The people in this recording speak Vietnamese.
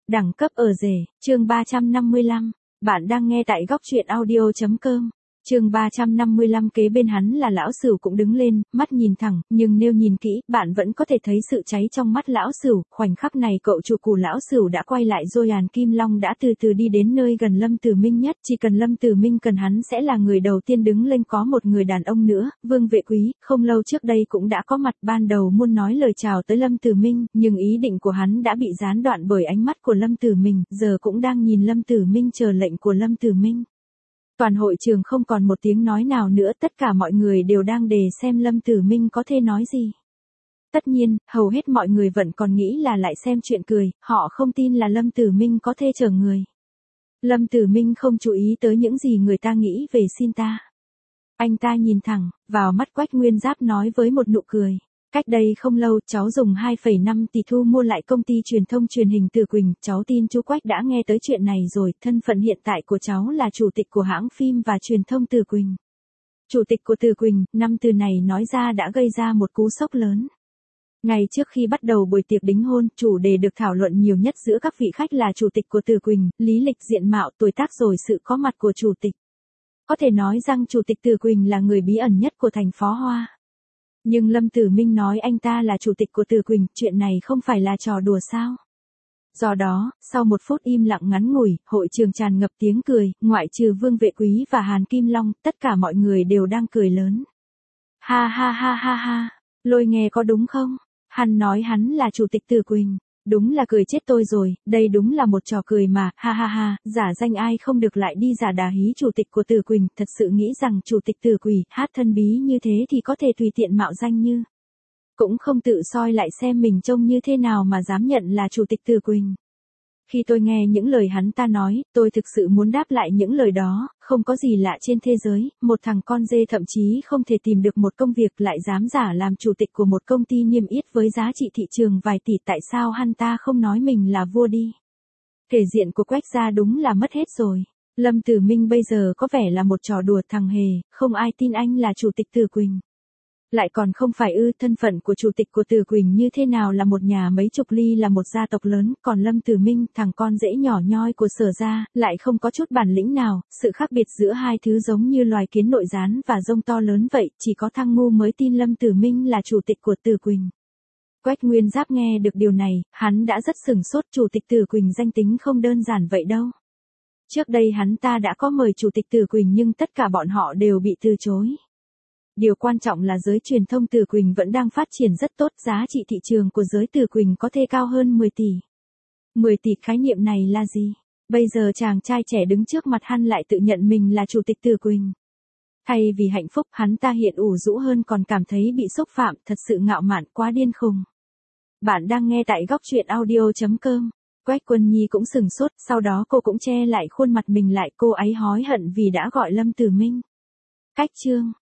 Đẳng cấp ở rể, chương 355. Bạn đang nghe tại góc truyện audio.com. Chương 355. Kế bên hắn là lão Sửu cũng đứng lên, mắt nhìn thẳng, nhưng nếu nhìn kỹ, bạn vẫn có thể thấy sự cháy trong mắt lão Sửu. Khoảnh khắc này cậu chủ của lão Sửu đã quay lại rồi. Hàn Kim Long đã từ từ đi đến nơi gần Lâm Tử Minh nhất, chỉ cần Lâm Tử Minh cần hắn sẽ là người đầu tiên đứng lên. Có một người đàn ông nữa, Vương Vệ Quý, không lâu trước đây cũng đã có mặt, ban đầu muốn nói lời chào tới Lâm Tử Minh, nhưng ý định của hắn đã bị gián đoạn bởi ánh mắt của Lâm Tử Minh, giờ cũng đang nhìn Lâm Tử Minh chờ lệnh của Lâm Tử Minh. Toàn hội trường không còn một tiếng nói nào nữa, tất cả mọi người đều đang đề xem Lâm Tử Minh có thể nói gì. Tất nhiên, hầu hết mọi người vẫn còn nghĩ là lại xem chuyện cười, họ không tin là Lâm Tử Minh có thể chở người. Lâm Tử Minh không chú ý tới những gì người ta nghĩ về xin ta. Anh ta nhìn thẳng vào mắt Quách Nguyên Giáp nói với một nụ cười. Cách đây không lâu, cháu dùng 2,5 tỷ thu mua lại công ty truyền thông truyền hình Từ Quỳnh, cháu tin chú Quách đã nghe tới chuyện này rồi, thân phận hiện tại của cháu là chủ tịch của hãng phim và truyền thông Từ Quỳnh. Chủ tịch của Từ Quỳnh, năm từ này nói ra đã gây ra một cú sốc lớn. Ngay trước khi bắt đầu buổi tiệc đính hôn, chủ đề được thảo luận nhiều nhất giữa các vị khách là chủ tịch của Từ Quỳnh, lý lịch, diện mạo, tuổi tác rồi sự có mặt của chủ tịch. Có thể nói rằng chủ tịch Từ Quỳnh là người bí ẩn nhất của thành phố Hoa. Nhưng Lâm Tử Minh nói anh ta là chủ tịch của Từ Quỳnh, chuyện này không phải là trò đùa sao? Do đó, sau một phút im lặng ngắn ngủi, hội trường tràn ngập tiếng cười, ngoại trừ Vương Vệ Quý và Hàn Kim Long, tất cả mọi người đều đang cười lớn. Ha ha ha ha ha, Lôi nghe có đúng không? Hắn nói hắn là chủ tịch Từ Quỳnh. Đúng là cười chết tôi rồi, đây đúng là một trò cười mà, ha ha ha, giả danh ai không được lại đi giả đà hí chủ tịch của Từ Quỳnh, thật sự nghĩ rằng chủ tịch Từ Quỳnh hát thân bí như thế thì có thể tùy tiện mạo danh như. Cũng không tự soi lại xem mình trông như thế nào mà dám nhận là chủ tịch Từ Quỳnh. Khi tôi nghe những lời hắn ta nói, tôi thực sự muốn đáp lại những lời đó, không có gì lạ trên thế giới, một thằng con dê thậm chí không thể tìm được một công việc lại dám giả làm chủ tịch của một công ty niêm yết với giá trị thị trường vài tỷ, tại sao hắn ta không nói mình là vua đi. Thể diện của Quách gia đúng là mất hết rồi. Lâm Tử Minh bây giờ có vẻ là một trò đùa thằng hề, không ai tin anh là chủ tịch Từ Quỳnh. Lại còn không phải thân phận của chủ tịch của Từ Quỳnh như thế nào là một nhà mấy chục ly, là một gia tộc lớn, còn Lâm Tử Minh, thằng con rể nhỏ nhoi của Sở gia, lại không có chút bản lĩnh nào, sự khác biệt giữa hai thứ giống như loài kiến nội gián và rông to lớn vậy, chỉ có thằng ngu mới tin Lâm Tử Minh là chủ tịch của Từ Quỳnh. Quách Nguyên Giáp nghe được điều này, hắn đã rất sửng sốt, chủ tịch Từ Quỳnh danh tính không đơn giản vậy đâu. Trước đây hắn ta đã có mời chủ tịch Từ Quỳnh nhưng tất cả bọn họ đều bị từ chối. Điều quan trọng là giới truyền thông Từ Quỳnh vẫn đang phát triển rất tốt, giá trị thị trường của giới Từ Quỳnh có thể cao hơn 10 tỷ. 10 tỷ, khái niệm này là gì? Bây giờ chàng trai trẻ đứng trước mặt hắn lại tự nhận mình là chủ tịch Từ Quỳnh. Thay vì hạnh phúc, hắn ta hiện ủ rũ hơn còn cảm thấy bị xúc phạm, thật sự ngạo mạn quá điên khùng. Bạn đang nghe tại góc truyện audio.com. Quách Quân Nhi cũng sừng sốt, sau đó cô cũng che lại khuôn mặt mình lại, cô ấy hối hận vì đã gọi Lâm Tử Minh. Cách chương